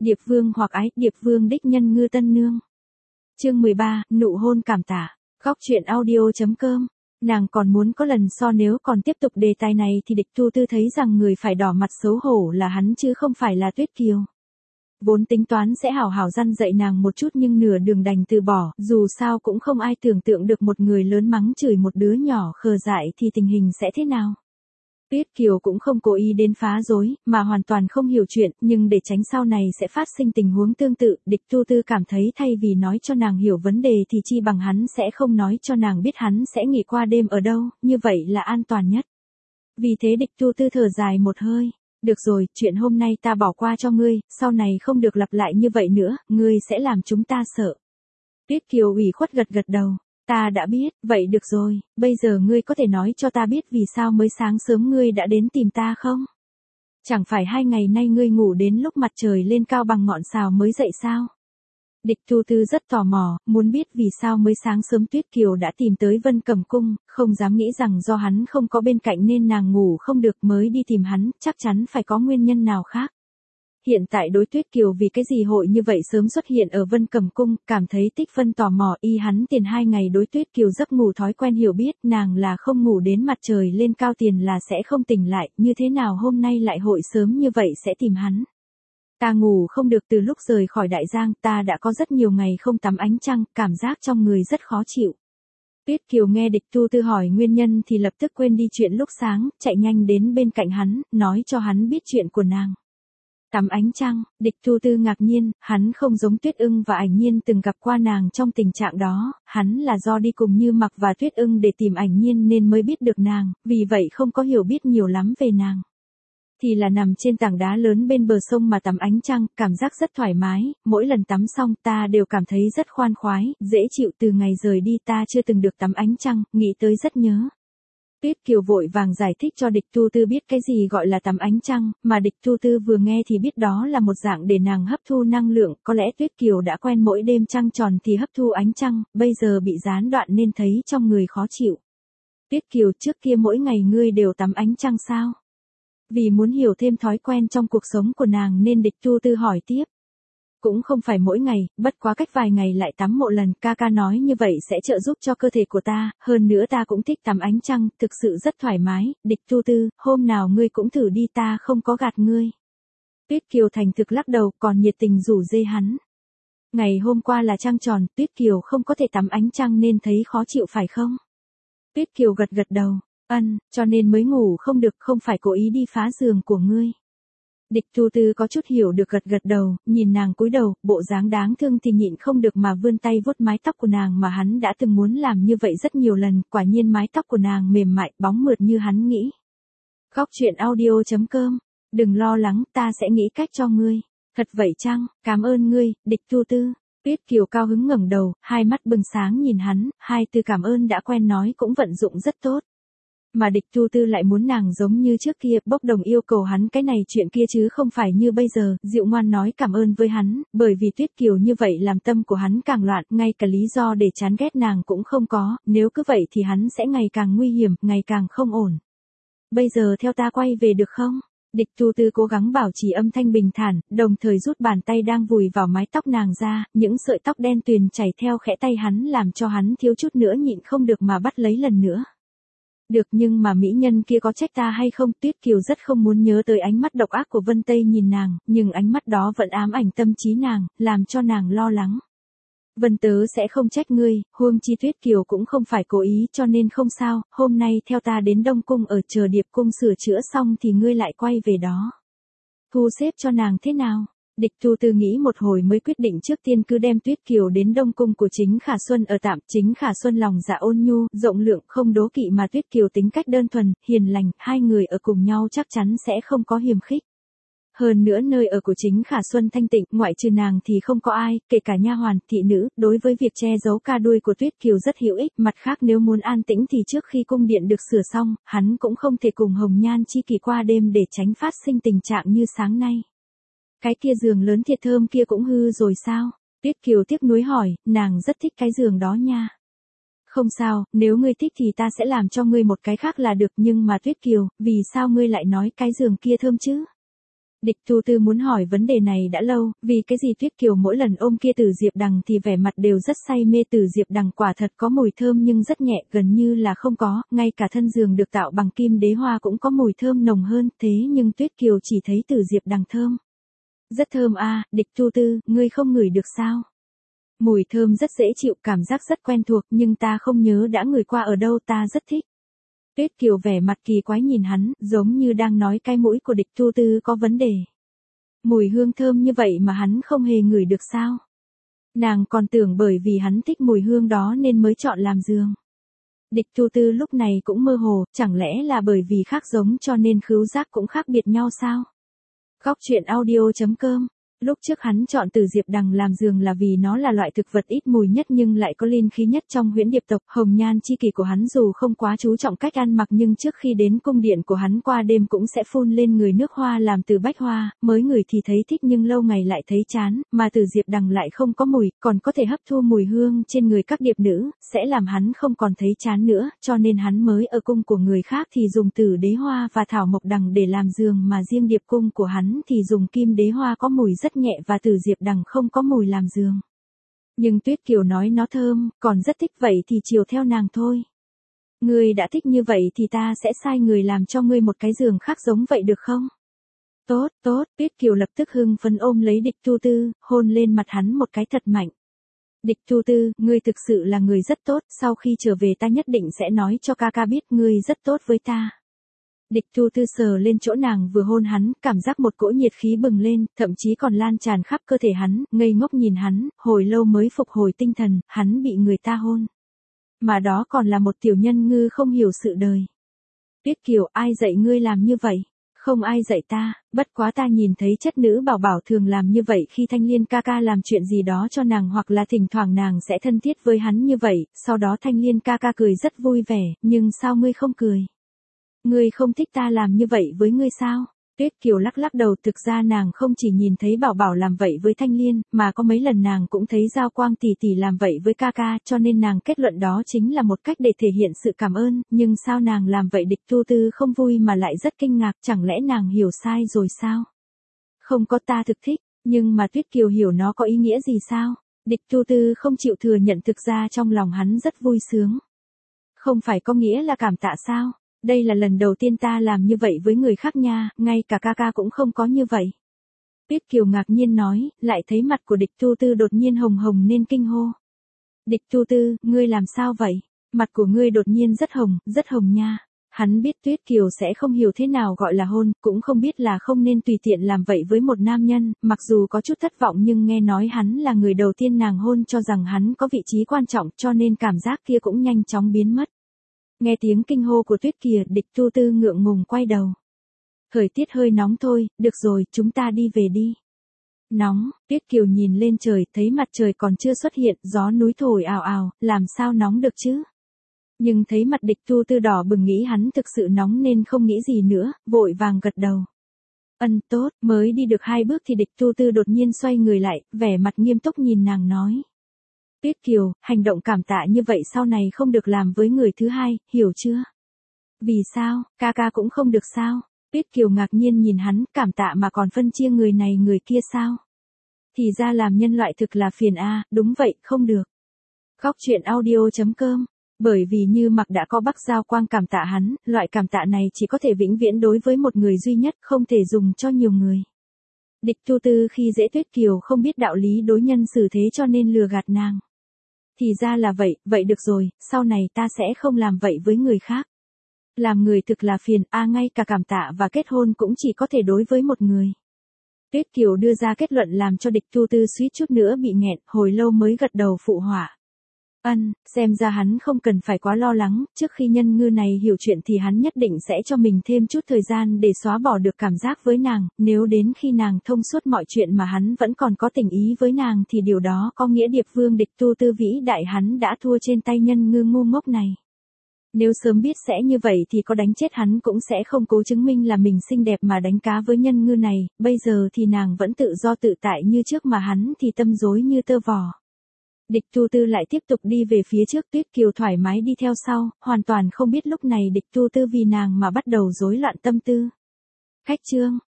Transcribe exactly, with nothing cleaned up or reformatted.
Điệp Vương hoặc ái, Điệp Vương đích nhân Ngư Tân Nương. Chương mười ba, nụ hôn cảm tả. Góc truyện audio chấm com. Nàng còn muốn có lần so nếu còn tiếp tục đề tài này thì Địch Tu Tư thấy rằng người phải đỏ mặt xấu hổ là hắn chứ không phải là Tuyết Kiều. Vốn tính toán sẽ hảo hảo răn dạy nàng một chút nhưng nửa đường đành từ bỏ, dù sao cũng không ai tưởng tượng được một người lớn mắng chửi một đứa nhỏ khờ dại thì tình hình sẽ thế nào. Tuyết Kiều cũng không cố ý đến phá rối, mà hoàn toàn không hiểu chuyện, nhưng để tránh sau này sẽ phát sinh tình huống tương tự, Địch Tu Tư cảm thấy thay vì nói cho nàng hiểu vấn đề thì chi bằng hắn sẽ không nói cho nàng biết hắn sẽ nghỉ qua đêm ở đâu, như vậy là an toàn nhất. Vì thế Địch Tu Tư thở dài một hơi. Được rồi, chuyện hôm nay ta bỏ qua cho ngươi, sau này không được lặp lại như vậy nữa, ngươi sẽ làm chúng ta sợ. Tuyết Kiều ủy khuất gật gật đầu. Ta đã biết, vậy được rồi, bây giờ ngươi có thể nói cho ta biết vì sao mới sáng sớm ngươi đã đến tìm ta không? Chẳng phải hai ngày nay ngươi ngủ đến lúc mặt trời lên cao bằng ngọn sào mới dậy sao? Địch Tu Tư rất tò mò, muốn biết vì sao mới sáng sớm Tuyết Kiều đã tìm tới Vân Cẩm Cung, không dám nghĩ rằng do hắn không có bên cạnh nên nàng ngủ không được mới đi tìm hắn, chắc chắn phải có nguyên nhân nào khác. Hiện tại đối Tuyết Kiều vì cái gì hội như vậy sớm xuất hiện ở Vân Cẩm Cung, cảm thấy Tích Vân tò mò y hắn tiền hai ngày đối Tuyết Kiều giấc ngủ thói quen hiểu biết nàng là không ngủ đến mặt trời lên cao tiền là sẽ không tỉnh lại, như thế nào hôm nay lại hội sớm như vậy sẽ tìm hắn. Ta ngủ không được từ lúc rời khỏi Đại Giang, ta đã có rất nhiều ngày không tắm ánh trăng, cảm giác trong người rất khó chịu. Tuyết Kiều nghe Địch Tu Tư hỏi nguyên nhân thì lập tức quên đi chuyện lúc sáng, chạy nhanh đến bên cạnh hắn, nói cho hắn biết chuyện của nàng. Tắm ánh trăng, Địch Tu Tư ngạc nhiên, hắn không giống Tuyết Ưng và Ảnh Nhiên từng gặp qua nàng trong tình trạng đó, hắn là do đi cùng Như Mặc và Tuyết Ưng để tìm Ảnh Nhiên nên mới biết được nàng, vì vậy không có hiểu biết nhiều lắm về nàng. Thì là nằm trên tảng đá lớn bên bờ sông mà tắm ánh trăng, cảm giác rất thoải mái, mỗi lần tắm xong ta đều cảm thấy rất khoan khoái, dễ chịu. Từ ngày rời đi ta chưa từng được tắm ánh trăng, nghĩ tới rất nhớ. Tuyết Kiều vội vàng giải thích cho Địch Tu Tư biết cái gì gọi là tắm ánh trăng, mà Địch Tu Tư vừa nghe thì biết đó là một dạng để nàng hấp thu năng lượng, có lẽ Tuyết Kiều đã quen mỗi đêm trăng tròn thì hấp thu ánh trăng, bây giờ bị gián đoạn nên thấy trong người khó chịu. Tuyết Kiều, trước kia mỗi ngày ngươi đều tắm ánh trăng sao? Vì muốn hiểu thêm thói quen trong cuộc sống của nàng nên Địch Tu Tư hỏi tiếp. Cũng không phải mỗi ngày, bất quá cách vài ngày lại tắm một lần, ca ca nói như vậy sẽ trợ giúp cho cơ thể của ta, hơn nữa ta cũng thích tắm ánh trăng, thực sự rất thoải mái. Địch Tu Tư, hôm nào ngươi cũng thử đi, ta không có gạt ngươi. Tuyết Kiều thành thực lắc đầu, còn nhiệt tình rủ dê hắn. Ngày hôm qua là trăng tròn, Tuyết Kiều không có thể tắm ánh trăng nên thấy khó chịu phải không? Tuyết Kiều gật gật đầu. Ân, cho nên mới ngủ không được, không phải cố ý đi phá giường của ngươi. Địch Tu Tư có chút hiểu được gật gật đầu, nhìn nàng cúi đầu, bộ dáng đáng thương thì nhịn không được mà vươn tay vuốt mái tóc của nàng mà hắn đã từng muốn làm như vậy rất nhiều lần, quả nhiên mái tóc của nàng mềm mại, bóng mượt như hắn nghĩ. Góc truyện audio chấm com, đừng lo lắng, ta sẽ nghĩ cách cho ngươi. Thật vậy chăng, cảm ơn ngươi, Địch Tu Tư. Tuyết Kiều cao hứng ngẩng đầu, hai mắt bừng sáng nhìn hắn, hai từ cảm ơn đã quen nói cũng vận dụng rất tốt. Mà Địch Tu Tư lại muốn nàng giống như trước kia, bốc đồng yêu cầu hắn cái này chuyện kia chứ không phải như bây giờ, dịu ngoan nói cảm ơn với hắn, bởi vì Tuyết Kiều như vậy làm tâm của hắn càng loạn, ngay cả lý do để chán ghét nàng cũng không có, nếu cứ vậy thì hắn sẽ ngày càng nguy hiểm, ngày càng không ổn. Bây giờ theo ta quay về được không? Địch Tu Tư cố gắng bảo trì âm thanh bình thản, đồng thời rút bàn tay đang vùi vào mái tóc nàng ra, những sợi tóc đen tuyền chảy theo khẽ tay hắn làm cho hắn thiếu chút nữa nhịn không được mà bắt lấy lần nữa. Được, nhưng mà mỹ nhân kia có trách ta hay không? Tuyết Kiều rất không muốn nhớ tới ánh mắt độc ác của Vân Tây nhìn nàng, nhưng ánh mắt đó vẫn ám ảnh tâm trí nàng, làm cho nàng lo lắng. Vân tớ sẽ không trách ngươi, huống chi Tuyết Kiều cũng không phải cố ý cho nên không sao, hôm nay theo ta đến Đông Cung ở chờ Điệp Cung sửa chữa xong thì ngươi lại quay về đó. Thu xếp cho nàng thế nào? Địch Tu Tư nghĩ một hồi mới quyết định trước tiên cứ đem Tuyết Kiều đến Đông Cung của Chính Khả Xuân ở tạm. Chính Khả Xuân lòng dạ ôn nhu, rộng lượng, không đố kỵ mà Tuyết Kiều tính cách đơn thuần, hiền lành, hai người ở cùng nhau chắc chắn sẽ không có hiềm khích. Hơn nữa nơi ở của Chính Khả Xuân thanh tịnh, ngoại trừ nàng thì không có ai, kể cả nha hoàn, thị nữ, đối với việc che giấu ca đuôi của Tuyết Kiều rất hữu ích, mặt khác nếu muốn an tĩnh thì trước khi cung điện được sửa xong, hắn cũng không thể cùng Hồng Nhan chi kỷ qua đêm để tránh phát sinh tình trạng như sáng nay. Cái kia giường lớn thiệt thơm kia cũng hư rồi sao? Tuyết Kiều tiếc nuối hỏi, nàng rất thích cái giường đó nha. Không sao, nếu ngươi thích thì ta sẽ làm cho ngươi một cái khác là được, nhưng mà Tuyết Kiều, vì sao ngươi lại nói cái giường kia thơm chứ? Địch Tu Tư muốn hỏi vấn đề này đã lâu, vì cái gì Tuyết Kiều mỗi lần ôm kia Từ Diệp Đằng thì vẻ mặt đều rất say mê. Từ Diệp Đằng quả thật có mùi thơm nhưng rất nhẹ, gần như là không có, ngay cả thân giường được tạo bằng kim đế hoa cũng có mùi thơm nồng hơn, thế nhưng Tuyết Kiều chỉ thấy Từ Diệp Đằng thơm. Rất thơm a, Địch Tu Tư, ngươi không ngửi được sao? Mùi thơm rất dễ chịu, cảm giác rất quen thuộc, nhưng ta không nhớ đã ngửi qua ở đâu, ta rất thích. Tuyết Kiều vẻ mặt kỳ quái nhìn hắn, giống như đang nói cái mũi của Địch Tu Tư có vấn đề. Mùi hương thơm như vậy mà hắn không hề ngửi được sao? Nàng còn tưởng bởi vì hắn thích mùi hương đó nên mới chọn làm giường. Địch Tu Tư lúc này cũng mơ hồ, chẳng lẽ là bởi vì khác giống cho nên khứu giác cũng khác biệt nhau sao? Góc truyện audio chấm com. Lúc trước hắn chọn Từ Diệp Đằng làm giường là vì nó là loại thực vật ít mùi nhất nhưng lại có linh khí nhất trong huyễn điệp tộc. Hồng nhan chi kỷ của hắn dù không quá chú trọng cách ăn mặc nhưng trước khi đến cung điện của hắn qua đêm cũng sẽ phun lên người nước hoa làm từ bách hoa, mới ngửi thì thấy thích nhưng lâu ngày lại thấy chán, mà Từ Diệp Đằng lại không có mùi, còn có thể hấp thu mùi hương trên người các điệp nữ, sẽ làm hắn không còn thấy chán nữa, cho nên hắn mới ở cung của người khác thì dùng Tử đế hoa và thảo mộc đằng để làm giường, mà riêng điệp cung của hắn thì dùng kim đế hoa có mùi rất nhẹ và Từ Diệp Đằng không có mùi làm giường. Nhưng Tuyết Kiều nói nó thơm, còn rất thích, vậy thì chiều theo nàng thôi. Ngươi đã thích như vậy thì ta sẽ sai người làm cho ngươi một cái giường khác giống vậy được không? Tốt, tốt, Tuyết Kiều lập tức hưng phấn ôm lấy Địch Tu Tư, hôn lên mặt hắn một cái thật mạnh. Địch Tu Tư, ngươi thực sự là người rất tốt, sau khi trở về ta nhất định sẽ nói cho ca ca biết ngươi rất tốt với ta. Địch Tu Tư sờ lên chỗ nàng vừa hôn hắn, cảm giác một cỗ nhiệt khí bừng lên, thậm chí còn lan tràn khắp cơ thể hắn, ngây ngốc nhìn hắn, hồi lâu mới phục hồi tinh thần, hắn bị người ta hôn. Mà đó còn là một tiểu nhân ngư không hiểu sự đời. Tuyết Kiều, ai dạy ngươi làm như vậy? Không ai dạy ta, bất quá ta nhìn thấy chất nữ bảo bảo thường làm như vậy khi Thanh Liên ca ca làm chuyện gì đó cho nàng hoặc là thỉnh thoảng nàng sẽ thân thiết với hắn như vậy, sau đó Thanh Liên ca ca cười rất vui vẻ, nhưng sao ngươi không cười? Ngươi không thích ta làm như vậy với ngươi sao? Tuyết Kiều lắc lắc đầu, thực ra nàng không chỉ nhìn thấy bảo bảo làm vậy với Thanh Liên, mà có mấy lần nàng cũng thấy Giao Quang tỷ tỷ làm vậy với ca ca, cho nên nàng kết luận đó chính là một cách để thể hiện sự cảm ơn, nhưng sao nàng làm vậy Địch Tu Tư không vui mà lại rất kinh ngạc, chẳng lẽ nàng hiểu sai rồi sao? Không có, ta thực thích, nhưng mà Tuyết Kiều hiểu nó có ý nghĩa gì sao? Địch Tu Tư không chịu thừa nhận thực ra trong lòng hắn rất vui sướng. Không phải có nghĩa là cảm tạ sao? Đây là lần đầu tiên ta làm như vậy với người khác nha, ngay cả ca ca cũng không có như vậy. Tuyết Kiều ngạc nhiên nói, lại thấy mặt của Địch Tu Tư đột nhiên hồng hồng nên kinh hô. Địch Tu Tư, ngươi làm sao vậy? Mặt của ngươi đột nhiên rất hồng, rất hồng nha. Hắn biết Tuyết Kiều sẽ không hiểu thế nào gọi là hôn, cũng không biết là không nên tùy tiện làm vậy với một nam nhân, mặc dù có chút thất vọng nhưng nghe nói hắn là người đầu tiên nàng hôn cho rằng hắn có vị trí quan trọng cho nên cảm giác kia cũng nhanh chóng biến mất. Nghe tiếng kinh hô của Tuyết Kiều, Địch Tu Tư ngượng ngùng quay đầu. Thời tiết hơi nóng thôi, được rồi, chúng ta đi về đi. Nóng, Tuyết Kiều nhìn lên trời, thấy mặt trời còn chưa xuất hiện, gió núi thổi ào ào, làm sao nóng được chứ? Nhưng thấy mặt Địch Tu Tư đỏ bừng nghĩ hắn thực sự nóng nên không nghĩ gì nữa, vội vàng gật đầu. Ân, tốt, mới đi được hai bước thì Địch Tu Tư đột nhiên xoay người lại, vẻ mặt nghiêm túc nhìn nàng nói. Tuyết Kiều, hành động cảm tạ như vậy sau này không được làm với người thứ hai, hiểu chưa? Vì sao, ca ca cũng không được sao? Tuyết Kiều ngạc nhiên nhìn hắn, cảm tạ mà còn phân chia người này người kia sao? Thì ra làm nhân loại thực là phiền a, à, đúng vậy, không được. Góc truyện audio chấm com. Bởi vì Như Mặc đã có Bắc Giao Quang cảm tạ hắn, loại cảm tạ này chỉ có thể vĩnh viễn đối với một người duy nhất, không thể dùng cho nhiều người. Địch Tu Tư khi dễ Tuyết Kiều không biết đạo lý đối nhân xử thế cho nên lừa gạt nàng. Thì ra là vậy, vậy được rồi, sau này ta sẽ không làm vậy với người khác. Làm người thực là phiền, a à, ngay cả cảm tạ và kết hôn cũng chỉ có thể đối với một người. Tuyết Kiều đưa ra kết luận làm cho Địch Tu Tư suýt chút nữa bị nghẹn, hồi lâu mới gật đầu phụ họa. Ân, xem ra hắn không cần phải quá lo lắng, trước khi nhân ngư này hiểu chuyện thì hắn nhất định sẽ cho mình thêm chút thời gian để xóa bỏ được cảm giác với nàng, nếu đến khi nàng thông suốt mọi chuyện mà hắn vẫn còn có tình ý với nàng thì điều đó có nghĩa Điệp Vương Địch Tu Tư vĩ đại hắn đã thua trên tay nhân ngư ngu ngốc này. Nếu sớm biết sẽ như vậy thì có đánh chết hắn cũng sẽ không cố chứng minh là mình xinh đẹp mà đánh cá với nhân ngư này, bây giờ thì nàng vẫn tự do tự tại như trước mà hắn thì tâm rối như tơ vò. Địch Tu Tư lại tiếp tục đi về phía trước, Tuyết Kiều thoải mái đi theo sau, hoàn toàn không biết lúc này Địch Tu Tư vì nàng mà bắt đầu rối loạn tâm tư. Khách trương,